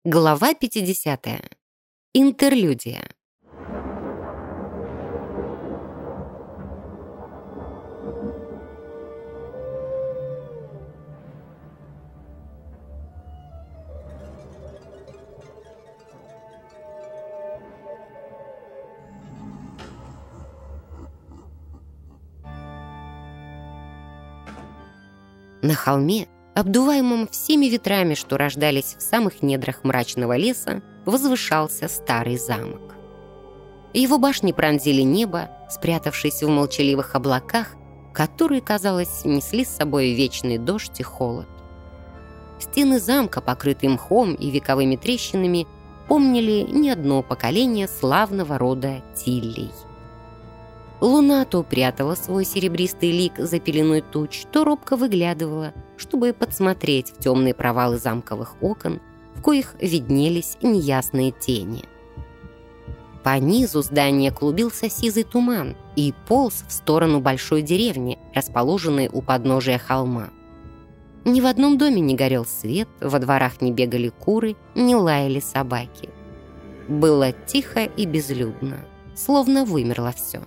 Глава 50. Интерлюдия. На холме, обдуваемом всеми ветрами, что рождались в самых недрах мрачного леса, возвышался старый замок. Его башни пронзили небо, спрятавшись в молчаливых облаках, которые, казалось, несли с собой вечный дождь и холод. Стены замка, покрытые мхом и вековыми трещинами, помнили не одно поколение славного рода Тиллей. Луна то прятала свой серебристый лик за пеленой туч, то робко выглядывала, чтобы подсмотреть в темные провалы замковых окон, в коих виднелись неясные тени. По низу здания клубился сизый туман и полз в сторону большой деревни, расположенной у подножия холма. Ни в одном доме не горел свет, во дворах не бегали куры, не лаяли собаки. Было тихо и безлюдно, словно вымерло все.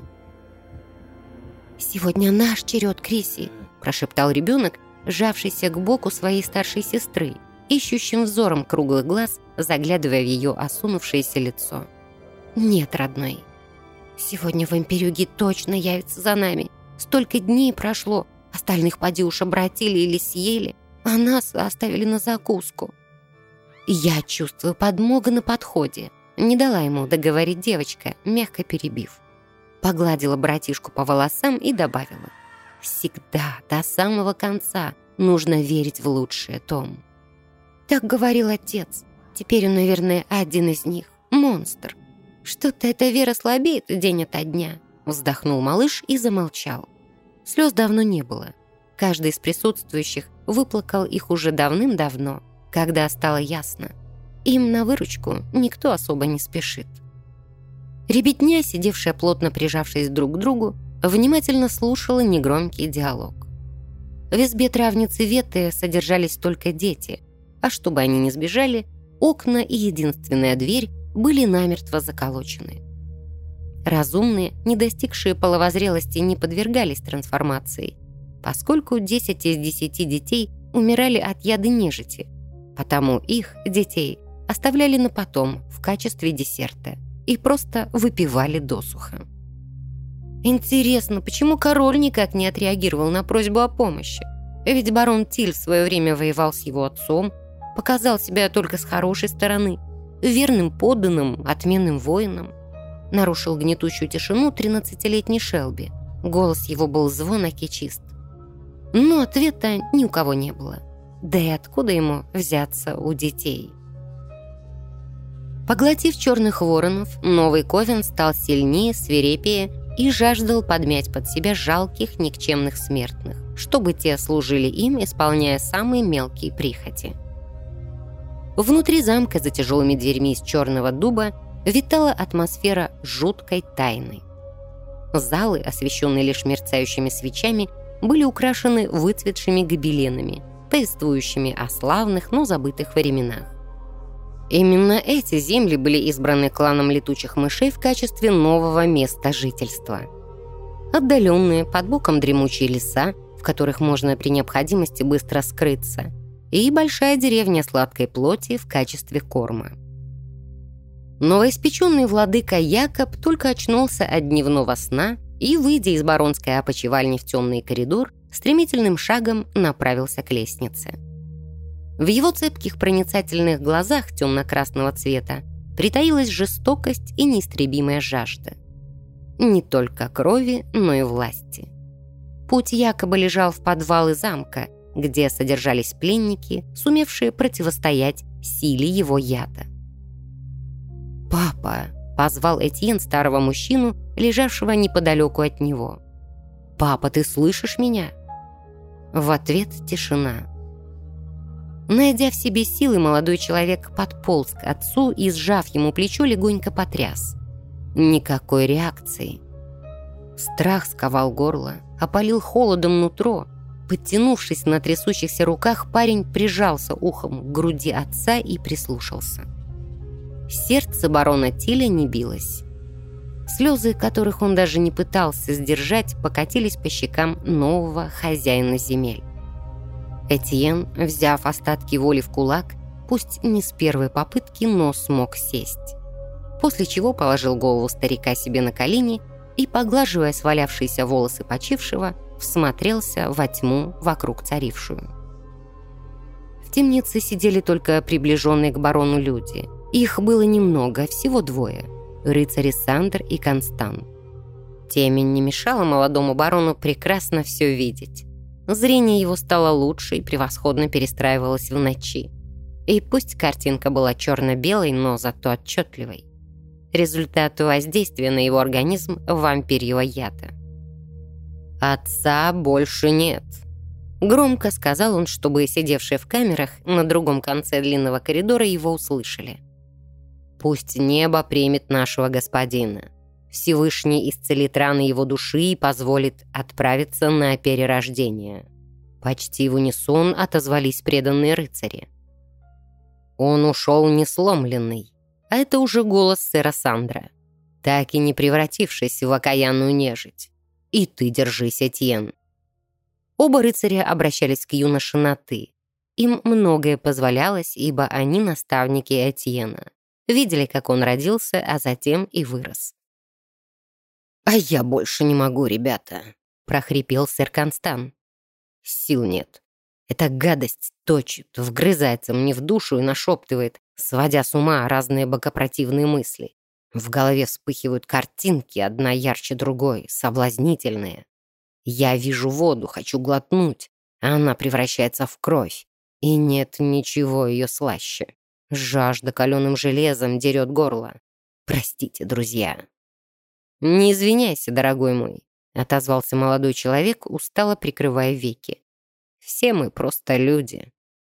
«Сегодня наш черед, Криси», — прошептал ребенок, сжавшийся к боку своей старшей сестры, ищущим взором круглых глаз, заглядывая в ее осунувшееся лицо. «Нет, родной, сегодня вампирюги точно явятся за нами. Столько дней прошло, остальных поди уж обратили или съели, а нас оставили на закуску». «Я чувствую, подмога на подходе», — не дала ему договорить девочка, мягко перебив. Погладила братишку по волосам и добавила: «Всегда, до самого конца, нужно верить в лучшее, Том». «Так говорил отец. Теперь он, наверное, один из них. Монстр. Что-то эта вера слабеет день ото дня», — вздохнул малыш и замолчал. Слез давно не было. Каждый из присутствующих выплакал их уже давным-давно, когда стало ясно. Им на выручку никто особо не спешит. Ребятня, сидевшая плотно прижавшись друг к другу, внимательно слушала негромкий диалог. В избе травницы Веты содержались только дети, а чтобы они не сбежали, окна и единственная дверь были намертво заколочены. Разумные, не достигшие половозрелости, не подвергались трансформации, поскольку 10 из 10 детей умирали от яда нежити, потому их, детей, оставляли на потом в качестве десерта и просто выпивали досуха. Интересно, почему король никак не отреагировал на просьбу о помощи? Ведь барон Тиль в свое время воевал с его отцом, показал себя только с хорошей стороны, верным подданным, отменным воином. Нарушил гнетущую тишину 13-летний Шелби. Голос его был звонок и чист. Но ответа ни у кого не было. Да и откуда ему взяться у детей? Поглотив черных воронов, новый Ковен стал сильнее, свирепее и жаждал подмять под себя жалких, никчемных смертных, чтобы те служили им, исполняя самые мелкие прихоти. Внутри замка за тяжелыми дверьми из черного дуба витала атмосфера жуткой тайны. Залы, освещенные лишь мерцающими свечами, были украшены выцветшими гобеленами, повествующими о славных, но забытых временах. Именно эти земли были избраны кланом летучих мышей в качестве нового места жительства. Отдаленные, под боком дремучие леса, в которых можно при необходимости быстро скрыться, и большая деревня сладкой плоти в качестве корма. Новоиспеченный владыка Якоб только очнулся от дневного сна и, выйдя из баронской опочивальни в темный коридор, стремительным шагом направился к лестнице. В его цепких проницательных глазах темно-красного цвета притаилась жестокость и неистребимая жажда. Не только крови, но и власти. Путь якобы лежал в подвалы замка, где содержались пленники, сумевшие противостоять силе его яда. «Папа!» — позвал Этьен старого мужчину, лежавшего неподалеку от него. «Папа, ты слышишь меня?» В ответ тишина. Найдя в себе силы, молодой человек подполз к отцу и, сжав ему плечо, легонько потряс. Никакой реакции. Страх сковал горло, опалил холодом нутро. Подтянувшись на трясущихся руках, парень прижался ухом к груди отца и прислушался. Сердце барона Тиля не билось. Слезы, которых он даже не пытался сдержать, покатились по щекам нового хозяина земель. Этьен, взяв остатки воли в кулак, пусть не с первой попытки, но смог сесть. После чего положил голову старика себе на колени и, поглаживая свалявшиеся волосы почившего, всмотрелся во тьму вокруг царившую. В темнице сидели только приближенные к барону люди. Их было немного, всего двое — рыцари Сандр и Констан. Темень не мешала молодому барону прекрасно все видеть. Зрение его стало лучше и превосходно перестраивалось в ночи. И пусть картинка была черно-белой, но зато отчетливой. Результат воздействия на его организм вампирьего яда. «Отца больше нет», — громко сказал он, чтобы сидевшие в камерах на другом конце длинного коридора его услышали. «Пусть небо примет нашего господина. Всевышний исцелит раны его души и позволит отправиться на перерождение». Почти в унисон отозвались преданные рыцари. Он ушел несломленный, а это уже голос сэра Сандра, так и не превратившись в окаянную нежить. «И ты держись, Этьен». Оба рыцаря обращались к юноше на «ты». Им многое позволялось, ибо они наставники Этьена. Видели, как он родился, а затем и вырос. «А я больше не могу, ребята», — прохрипел сэр Констан. «Сил нет. Эта гадость точит, вгрызается мне в душу и нашептывает, сводя с ума разные богопротивные мысли. В голове вспыхивают картинки, одна ярче другой, соблазнительные. Я вижу воду, хочу глотнуть, а она превращается в кровь. И нет ничего ее слаще. Жажда каленым железом дерет горло. Простите, друзья». «Не извиняйся, дорогой мой», — отозвался молодой человек, устало прикрывая веки. «Все мы просто люди».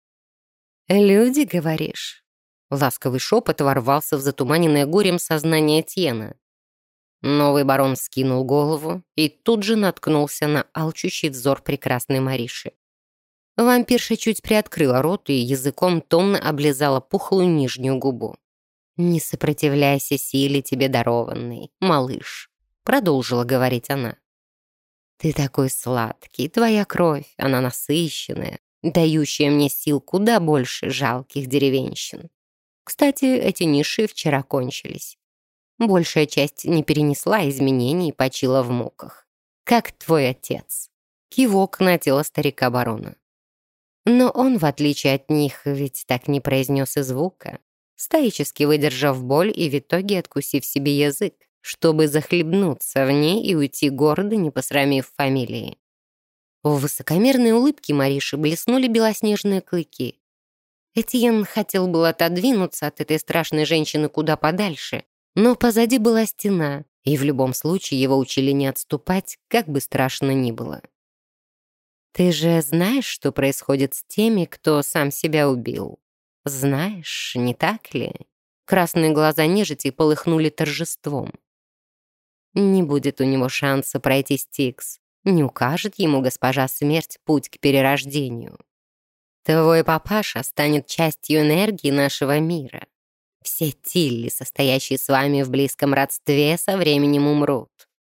«Люди, говоришь?» Ласковый шепот ворвался в затуманенное горем сознание Этьена. Новый барон скинул голову и тут же наткнулся на алчущий взор прекрасной Мариши. Вампирша чуть приоткрыла рот и языком томно облизала пухлую нижнюю губу. «Не сопротивляйся силе тебе дарованной, малыш», — продолжила говорить она. «Ты такой сладкий, твоя кровь, она насыщенная, дающая мне сил куда больше жалких деревенщин. Кстати, эти ниши вчера кончились. Большая часть не перенесла изменений и почила в муках. Как твой отец». Кивок на тело старика-барона. Но он, в отличие от них, ведь так не произнес и звука, стоически выдержав боль и в итоге откусив себе язык, чтобы захлебнуться в ней и уйти гордо, не посрамив фамилии. В высокомерной улыбке Мариши блеснули белоснежные клыки. Этьен хотел было отодвинуться от этой страшной женщины куда подальше, но позади была стена, и в любом случае его учили не отступать, как бы страшно ни было. «Ты же знаешь, что происходит с теми, кто сам себя убил? Знаешь, не так ли?» Красные глаза нежити полыхнули торжеством. «Не будет у него шанса пройти Стикс, не укажет ему госпожа Смерть путь к перерождению. Твой папаша станет частью энергии нашего мира. Все Тилли, состоящие с вами в близком родстве, со временем умрут».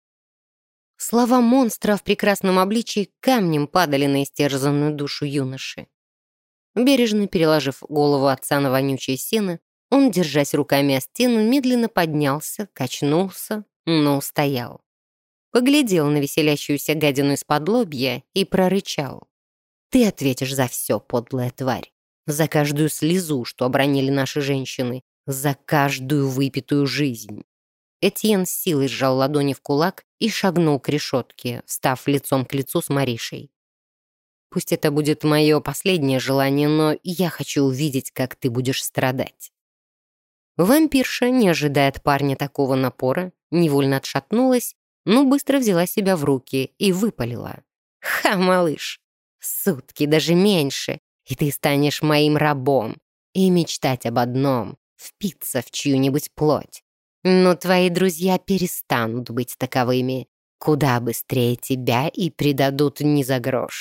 Слова монстра в прекрасном обличии камнем падали на истерзанную душу юноши. Бережно переложив голову отца на вонючее сено, он, держась руками о стену, медленно поднялся, качнулся, но устоял. Поглядел на веселящуюся гадину из-под лобья и прорычал. «Ты ответишь за все, подлая тварь. За каждую слезу, что обронили наши женщины. За каждую выпитую жизнь». Этьен с силой сжал ладони в кулак и шагнул к решетке, встав лицом к лицу с Маришей. «Пусть это будет мое последнее желание, но я хочу увидеть, как ты будешь страдать». Вампирша, не ожидая от парня такого напора, невольно отшатнулась, но быстро взяла себя в руки и выпалила. «Ха, малыш! Сутки, даже меньше, и ты станешь моим рабом. И мечтать об одном — впиться в чью-нибудь плоть. Но твои друзья перестанут быть таковыми куда быстрее тебя и предадут не за грош.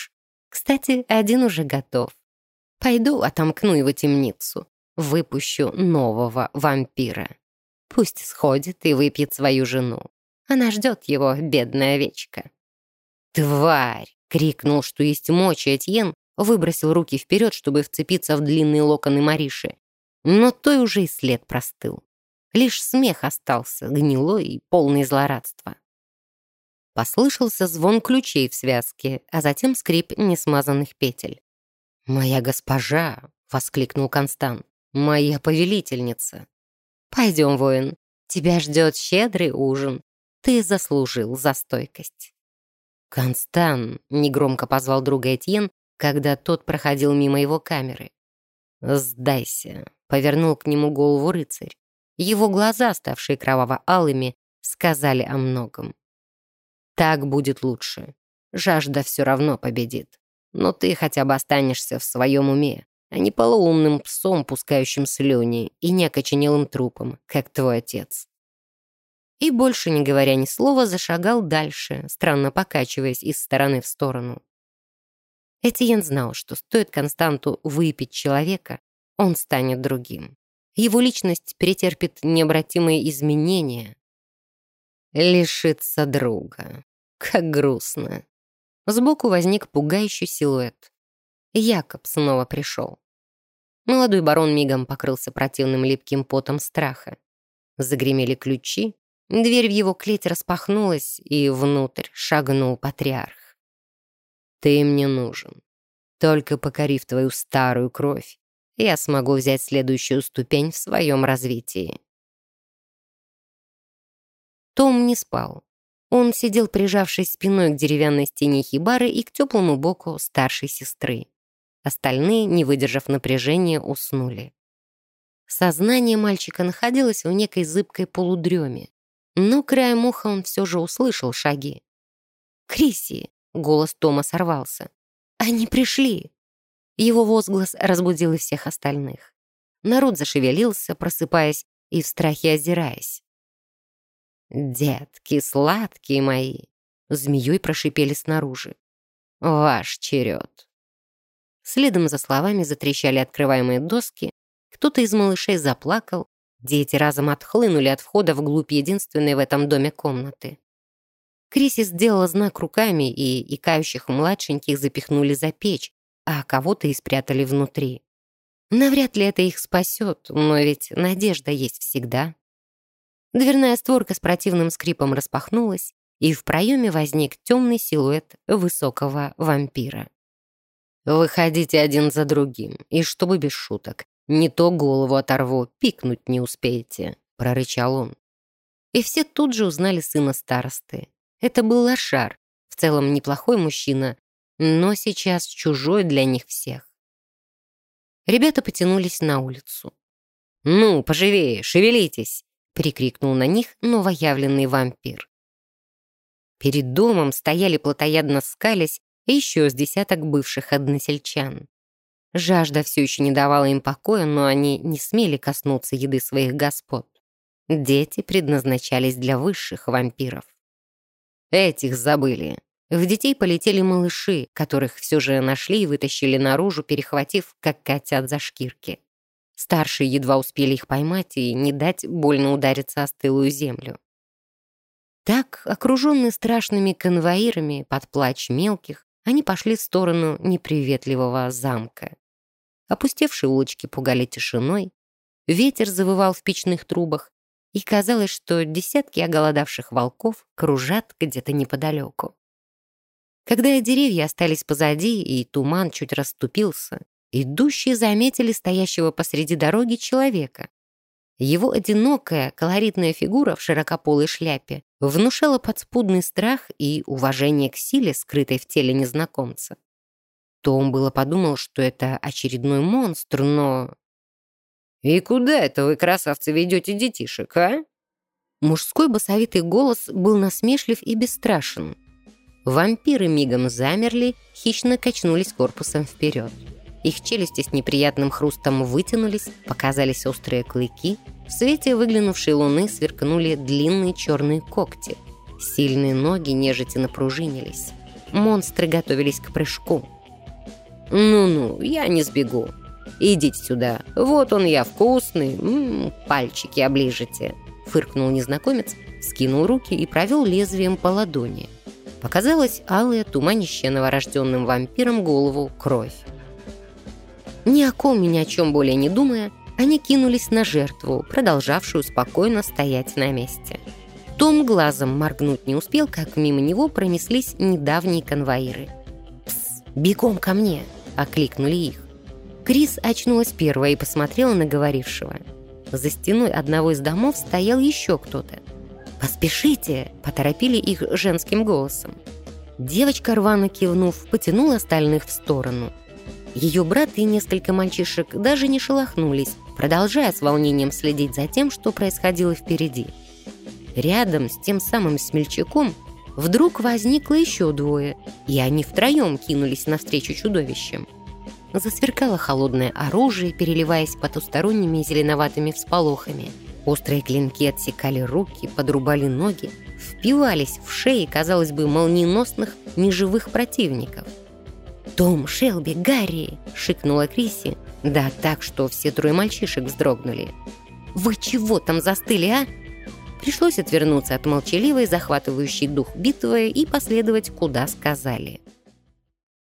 Кстати, один уже готов. Пойду отомкну его темницу. Выпущу нового вампира. Пусть сходит и выпьет свою жену. Она ждет его, бедная овечка. «Тварь!» — крикнул, что есть мочи Этьен, выбросил руки вперед, чтобы вцепиться в длинные локоны Мариши. Но той уже и след простыл. Лишь смех остался, гнилой и полный злорадства. Послышался звон ключей в связке, а затем скрип несмазанных петель. «Моя госпожа!» — воскликнул Констан. «Моя повелительница!» «Пойдем, воин, тебя ждет щедрый ужин. Ты заслужил за стойкость». «Констан!» — негромко позвал друга Этьен, когда тот проходил мимо его камеры. «Сдайся!» — повернул к нему голову рыцарь. Его глаза, ставшие кроваво-алыми, сказали о многом. «Так будет лучше. Жажда все равно победит. Но ты хотя бы останешься в своем уме, а не полоумным псом, пускающим слюни, и не окоченелым трупом, как твой отец». И, больше не говоря ни слова, зашагал дальше, странно покачиваясь из стороны в сторону. Этьен знал, что стоит Константу выпить человека, он станет другим. Его личность претерпит необратимые изменения. Лишиться друга. Как грустно. Сбоку возник пугающий силуэт. Якоб снова пришел. Молодой барон мигом покрылся противным липким потом страха. Загремели ключи, дверь в его клеть распахнулась, и внутрь шагнул патриарх. «Ты мне нужен. Только покорив твою старую кровь, я смогу взять следующую ступень в своем развитии». Том не спал. Он сидел, прижавшись спиной к деревянной стене хибары и к теплому боку старшей сестры. Остальные, не выдержав напряжения, уснули. Сознание мальчика находилось в некой зыбкой полудреме, но краем уха он все же услышал шаги. «Крисси!» — голос Тома сорвался. «Они пришли!» Его возглас разбудил и всех остальных. Народ зашевелился, просыпаясь и в страхе озираясь. «Детки, сладкие мои!» — змеей прошипели снаружи. «Ваш черед!» Следом за словами затрещали открываемые доски, кто-то из малышей заплакал, дети разом отхлынули от входа вглубь единственной в этом доме комнаты. Крисси сделала знак руками, и икающих младшеньких запихнули за печь, а кого-то и спрятали внутри. Навряд ли это их спасет, но ведь надежда есть всегда. Дверная створка с противным скрипом распахнулась, и в проеме возник темный силуэт высокого вампира. «Выходите один за другим, и чтобы без шуток. Не то голову оторву, пикнуть не успеете», — прорычал он. И все тут же узнали сына старосты. Это был Лошар, в целом неплохой мужчина, но сейчас чужой для них всех. Ребята потянулись на улицу. «Ну, поживее, шевелитесь!» — прикрикнул на них новоявленный вампир. Перед домом стояли, плотоядно скалясь, еще с десяток бывших односельчан. Жажда все еще не давала им покоя, но они не смели коснуться еды своих господ. Дети предназначались для высших вампиров. Этих забыли. В детей полетели малыши, которых все же нашли и вытащили наружу, перехватив, как котят за шкирки. Старшие едва успели их поймать и не дать больно удариться о стылую землю. Так, окруженные страшными конвоирами под плач мелких, они пошли в сторону неприветливого замка. Опустевшие улочки пугали тишиной, ветер завывал в печных трубах, и казалось, что десятки оголодавших волков кружат где-то неподалеку. Когда деревья остались позади и туман чуть расступился, идущие заметили стоящего посреди дороги человека. Его одинокая, колоритная фигура в широкополой шляпе внушала подспудный страх и уважение к силе, скрытой в теле незнакомца. Том было подумал, что это очередной монстр, но... «И куда это вы, красавцы, ведете детишек, а?» Мужской басовитый голос был насмешлив и бесстрашен. Вампиры мигом замерли, хищно качнулись корпусом вперед. Их челюсти с неприятным хрустом вытянулись, показались острые клыки. В свете выглянувшей луны сверкнули длинные черные когти. Сильные ноги нежити напружинились. Монстры готовились к прыжку. «Ну-ну, я не сбегу. Идите сюда. Вот он я, вкусный. Пальчики оближете», — фыркнул незнакомец, скинул руки и провел лезвием по ладони. Показалась алая, туманящая новорожденным вампиром голову кровь. Ни о ком и ни о чем более не думая, они кинулись на жертву, продолжавшую спокойно стоять на месте. Том глазом моргнуть не успел, как мимо него пронеслись недавние конвоиры. «Пс, бегом ко мне!» — окликнули их. Крис очнулась первая и посмотрела на говорившего. За стеной одного из домов стоял еще кто-то. «Поспешите!» — поторопили их женским голосом. Девочка, рвано кивнув, потянула остальных в сторону. Ее брат и несколько мальчишек даже не шелохнулись, продолжая с волнением следить за тем, что происходило впереди. Рядом с тем самым смельчаком вдруг возникло еще двое, и они втроем кинулись навстречу чудовищам. Засверкало холодное оружие, переливаясь потусторонними зеленоватыми всполохами. Острые клинки отсекали руки, подрубали ноги, впивались в шеи, казалось бы, молниеносных неживых противников. «Том, Шелби, Гарри!» — шикнула Крисси. Да так, что все трое мальчишек вздрогнули. «Вы чего там застыли, а?» Пришлось отвернуться от молчаливой, захватывающей дух битвы и последовать, куда сказали.